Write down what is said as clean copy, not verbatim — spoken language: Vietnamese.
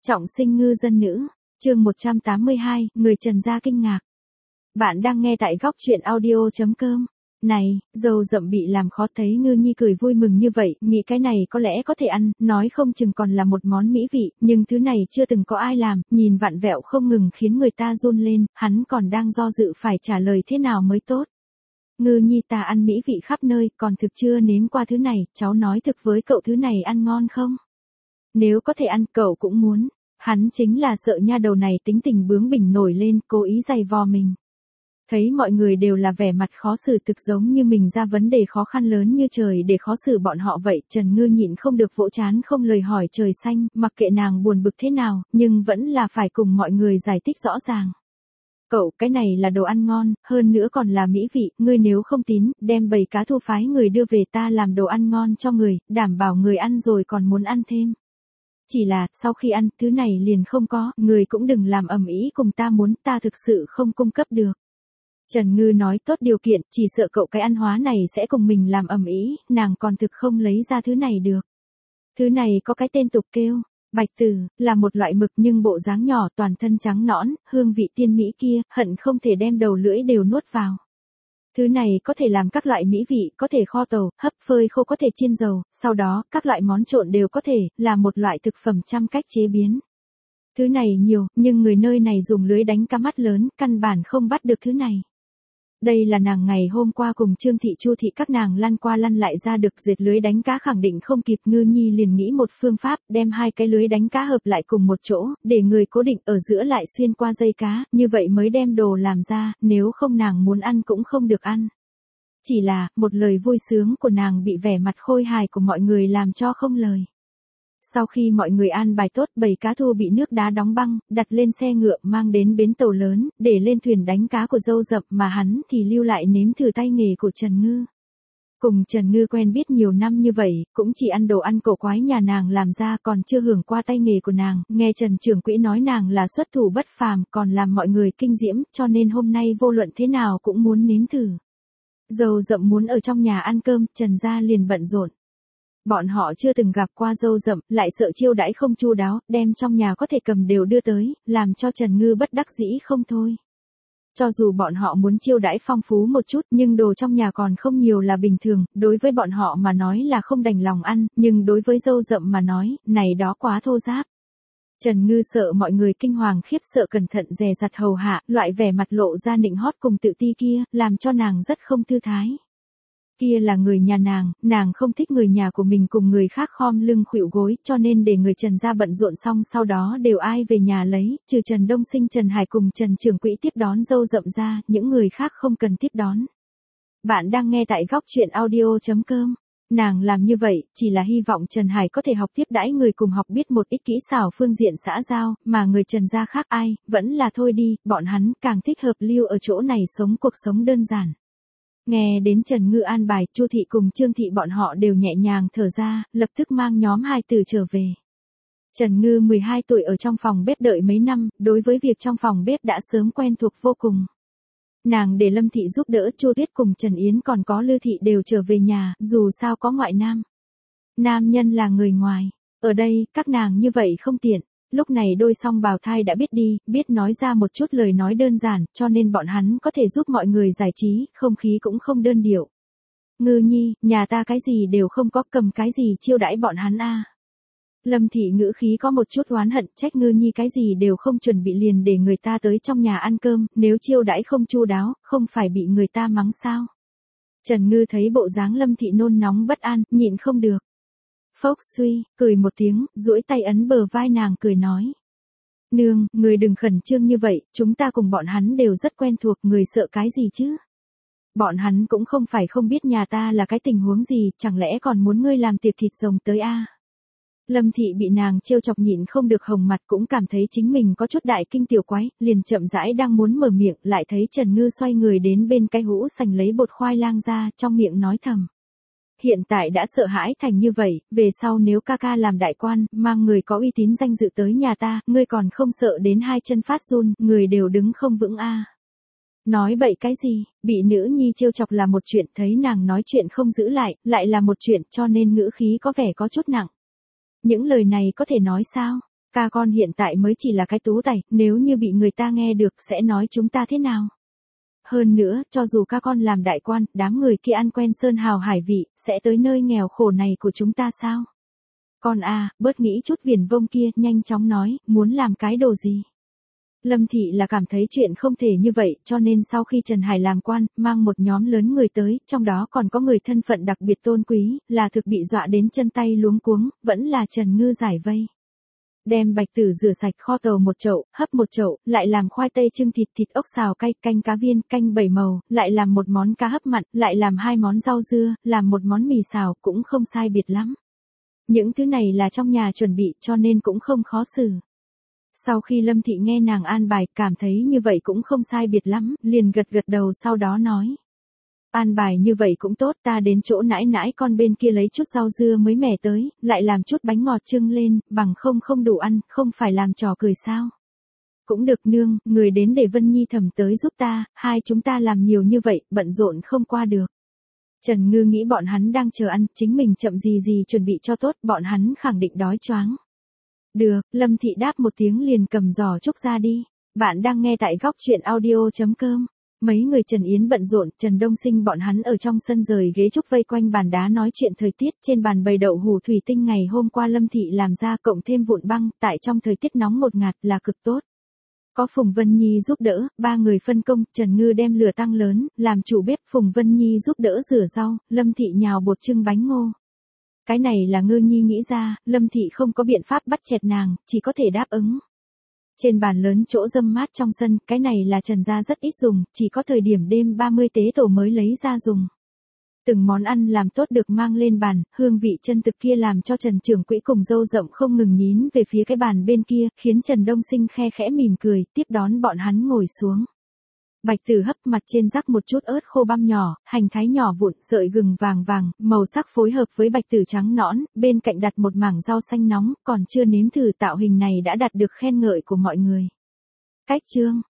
Trọng sinh ngư dân nữ, chương 182, người Trần gia kinh ngạc. Bạn đang nghe tại góc truyện audio.com. Này, dâu rậm bị làm khó thấy Ngư Nhi cười vui mừng như vậy, nghĩ cái này có lẽ có thể ăn, nói không chừng còn là một món mỹ vị, nhưng thứ này chưa từng có ai làm, nhìn vặn vẹo không ngừng khiến người ta run lên, hắn còn đang do dự phải trả lời thế nào mới tốt. Ngư Nhi ta ăn mỹ vị khắp nơi, còn thực chưa nếm qua thứ này, cháu nói thực với cậu thứ này ăn ngon không? Nếu có thể ăn cậu cũng muốn. Hắn chính là sợ nha đầu này tính tình bướng bỉnh nổi lên, cố ý giày vò mình. Thấy mọi người đều là vẻ mặt khó xử thực giống như mình ra vấn đề khó khăn lớn như trời để khó xử bọn họ vậy. Trần Ngư nhịn không được vỗ chán không lời hỏi trời xanh, mặc kệ nàng buồn bực thế nào, nhưng vẫn là phải cùng mọi người giải thích rõ ràng. Cậu, cái này là đồ ăn ngon, hơn nữa còn là mỹ vị, ngươi nếu không tín, đem bầy cá thu phái người đưa về ta làm đồ ăn ngon cho người, đảm bảo người ăn rồi còn muốn ăn thêm. Chỉ là, sau khi ăn, thứ này liền không có, người cũng đừng làm ầm ĩ cùng ta muốn, ta thực sự không cung cấp được. Trần Ngư nói tốt điều kiện, chỉ sợ cậu cái ăn hóa này sẽ cùng mình làm ầm ĩ, nàng còn thực không lấy ra thứ này được. Thứ này có cái tên tục kêu, bạch tử, là một loại mực nhưng bộ dáng nhỏ toàn thân trắng nõn, hương vị tiên mỹ kia, hận không thể đem đầu lưỡi đều nuốt vào. Thứ này có thể làm các loại mỹ vị, có thể kho tàu, hấp phơi khô có thể chiên dầu, sau đó, các loại món trộn đều có thể, là một loại thực phẩm trăm cách chế biến. Thứ này nhiều, nhưng người nơi này dùng lưới đánh cá mắt lớn, căn bản không bắt được thứ này. Đây là nàng ngày hôm qua cùng Trương Thị Chu Thị các nàng lăn qua lăn lại ra được dệt lưới đánh cá khẳng định không kịp. Ngư Nhi liền nghĩ một phương pháp, đem hai cái lưới đánh cá hợp lại cùng một chỗ, để người cố định ở giữa lại xuyên qua dây cá, như vậy mới đem đồ làm ra, nếu không nàng muốn ăn cũng không được ăn. Chỉ là, một lời vui sướng của nàng bị vẻ mặt khôi hài của mọi người làm cho không lời. Sau khi mọi người an bài tốt, bầy cá thu bị nước đá đóng băng, đặt lên xe ngựa mang đến bến tàu lớn, để lên thuyền đánh cá của dâu rậm mà hắn thì lưu lại nếm thử tay nghề của Trần Ngư. Cùng Trần Ngư quen biết nhiều năm như vậy, cũng chỉ ăn đồ ăn cổ quái nhà nàng làm ra còn chưa hưởng qua tay nghề của nàng, nghe Trần trưởng quỹ nói nàng là xuất thủ bất phàm còn làm mọi người kinh diễm, cho nên hôm nay vô luận thế nào cũng muốn nếm thử. Dâu rậm muốn ở trong nhà ăn cơm, Trần gia liền bận rộn. Bọn họ chưa từng gặp qua dâu rậm, lại sợ chiêu đãi không chu đáo, đem trong nhà có thể cầm đều đưa tới, làm cho Trần Ngư bất đắc dĩ không thôi. Cho dù bọn họ muốn chiêu đãi phong phú một chút, nhưng đồ trong nhà còn không nhiều là bình thường, đối với bọn họ mà nói là không đành lòng ăn, nhưng đối với dâu rậm mà nói, này đó quá thô ráp. Trần Ngư sợ mọi người kinh hoàng khiếp sợ cẩn thận dè dặt hầu hạ, loại vẻ mặt lộ ra nịnh hót cùng tự ti kia, làm cho nàng rất không thư thái. Kia là người nhà nàng không thích người nhà của mình cùng người khác khom lưng khuỵu gối, cho nên để người Trần gia bận rộn xong sau đó đều ai về nhà lấy, trừ Trần Đông Sinh Trần Hải cùng Trần trưởng quỹ tiếp đón dâu rậm ra, những người khác không cần tiếp đón. Bạn đang nghe tại góc truyện audio.com. Nàng làm như vậy, chỉ là hy vọng Trần Hải có thể học tiếp đãi người cùng học biết một ít kỹ xảo phương diện xã giao, mà người Trần gia khác ai, vẫn là thôi đi, bọn hắn càng thích hợp lưu ở chỗ này sống cuộc sống đơn giản. Nghe đến Trần Ngư an bài, Chu Thị cùng Trương Thị bọn họ đều nhẹ nhàng thở ra, lập tức mang nhóm hai tử trở về. Trần Ngư 12 tuổi ở trong phòng bếp đợi mấy năm, đối với việc trong phòng bếp đã sớm quen thuộc vô cùng. Nàng để Lâm Thị giúp đỡ, Chu Tuyết cùng Trần Yến còn có Lư Thị đều trở về nhà, dù sao có ngoại nam. Nam nhân là người ngoài, ở đây, các nàng như vậy không tiện. Lúc này đôi song bào thai đã biết đi, biết nói ra một chút lời nói đơn giản, cho nên bọn hắn có thể giúp mọi người giải trí, không khí cũng không đơn điệu. Ngư Nhi, nhà ta cái gì đều không có, cầm cái gì chiêu đãi bọn hắn a? Lâm Thị ngữ khí có một chút oán hận, trách Ngư Nhi cái gì đều không chuẩn bị liền để người ta tới trong nhà ăn cơm, nếu chiêu đãi không chu đáo, không phải bị người ta mắng sao? Trần Ngư thấy bộ dáng Lâm Thị nôn nóng bất an, nhịn không được. Phốc suy, cười một tiếng, duỗi tay ấn bờ vai nàng cười nói. Nương, người đừng khẩn trương như vậy, chúng ta cùng bọn hắn đều rất quen thuộc, người sợ cái gì chứ? Bọn hắn cũng không phải không biết nhà ta là cái tình huống gì, chẳng lẽ còn muốn ngươi làm tiệc thịt rồng tới a? Lâm Thị bị nàng trêu chọc nhịn không được hồng mặt cũng cảm thấy chính mình có chút đại kinh tiểu quái, liền chậm rãi đang muốn mở miệng, lại thấy Trần Ngư xoay người đến bên cái hũ sành lấy bột khoai lang ra, trong miệng nói thầm. Hiện tại đã sợ hãi thành như vậy, về sau nếu ca ca làm đại quan, mang người có uy tín danh dự tới nhà ta, ngươi còn không sợ đến hai chân phát run, người đều đứng không vững a. Nói bậy cái gì, bị nữ nhi trêu chọc là một chuyện, thấy nàng nói chuyện không giữ lại là một chuyện, cho nên ngữ khí có vẻ có chút nặng. Những lời này có thể nói sao? Ca con hiện tại mới chỉ là cái tú tài, nếu như bị người ta nghe được sẽ nói chúng ta thế nào? Hơn nữa, cho dù ca con làm đại quan, đám người kia ăn quen sơn hào hải vị, sẽ tới nơi nghèo khổ này của chúng ta sao? Con à, bớt nghĩ chút viển vông kia, nhanh chóng nói, muốn làm cái đồ gì? Lâm Thị là cảm thấy chuyện không thể như vậy, cho nên sau khi Trần Hải làm quan, mang một nhóm lớn người tới, trong đó còn có người thân phận đặc biệt tôn quý, là thực bị dọa đến chân tay luống cuống, vẫn là Trần Ngư giải vây. Đem bạch tử rửa sạch kho tàu một chậu, hấp một chậu, lại làm khoai tây trưng thịt thịt ốc xào cay, canh cá viên, canh 7 màu, lại làm một món cá hấp mặn, lại làm 2 món rau dưa, làm một món mì xào, cũng không sai biệt lắm. Những thứ này là trong nhà chuẩn bị cho nên cũng không khó xử. Sau khi Lâm Thị nghe nàng an bài, cảm thấy như vậy cũng không sai biệt lắm, liền gật gật đầu sau đó nói. An bài như vậy cũng tốt, ta đến chỗ nãi nãi con bên kia lấy chút rau dưa mới mẻ tới, lại làm chút bánh ngọt trưng lên, bằng không đủ ăn, không phải làm trò cười sao. Cũng được nương, người đến để Vân Nhi thầm tới giúp ta, hai chúng ta làm nhiều như vậy, bận rộn không qua được. Trần Ngư nghĩ bọn hắn đang chờ ăn, chính mình chậm gì chuẩn bị cho tốt, bọn hắn khẳng định đói choáng. Được, Lâm Thị đáp một tiếng liền cầm giỏ trúc ra đi. Bạn đang nghe tại góc truyện audio.com. Mấy người Trần Yến bận rộn, Trần Đông Sinh bọn hắn ở trong sân rời ghế trúc vây quanh bàn đá nói chuyện thời tiết, trên bàn bày đậu hũ thủy tinh ngày hôm qua Lâm Thị làm ra cộng thêm vụn băng, tại trong thời tiết nóng ngột ngạt là cực tốt. Có Phùng Vân Nhi giúp đỡ, ba người phân công, Trần Ngư đem lửa tăng lớn, làm chủ bếp, Phùng Vân Nhi giúp đỡ rửa rau, Lâm Thị nhào bột trưng bánh ngô. Cái này là Ngư Nhi nghĩ ra, Lâm Thị không có biện pháp bắt chẹt nàng, chỉ có thể đáp ứng. Trên bàn lớn chỗ râm mát trong sân, cái này là Trần gia rất ít dùng, chỉ có thời điểm đêm 30 tế tổ mới lấy ra dùng. Từng món ăn làm tốt được mang lên bàn, hương vị chân thực kia làm cho Trần trưởng quỹ cùng dâu rộng không ngừng nhín về phía cái bàn bên kia, khiến Trần Đông Sinh khe khẽ mỉm cười, tiếp đón bọn hắn ngồi xuống. Bạch Tử hấp mặt trên rắc một chút ớt khô băm nhỏ, hành thái nhỏ vụn, sợi gừng vàng vàng, màu sắc phối hợp với bạch tử trắng nõn, bên cạnh đặt một mảng rau xanh nóng, còn chưa nếm thử tạo hình này đã đạt được khen ngợi của mọi người. Cách chương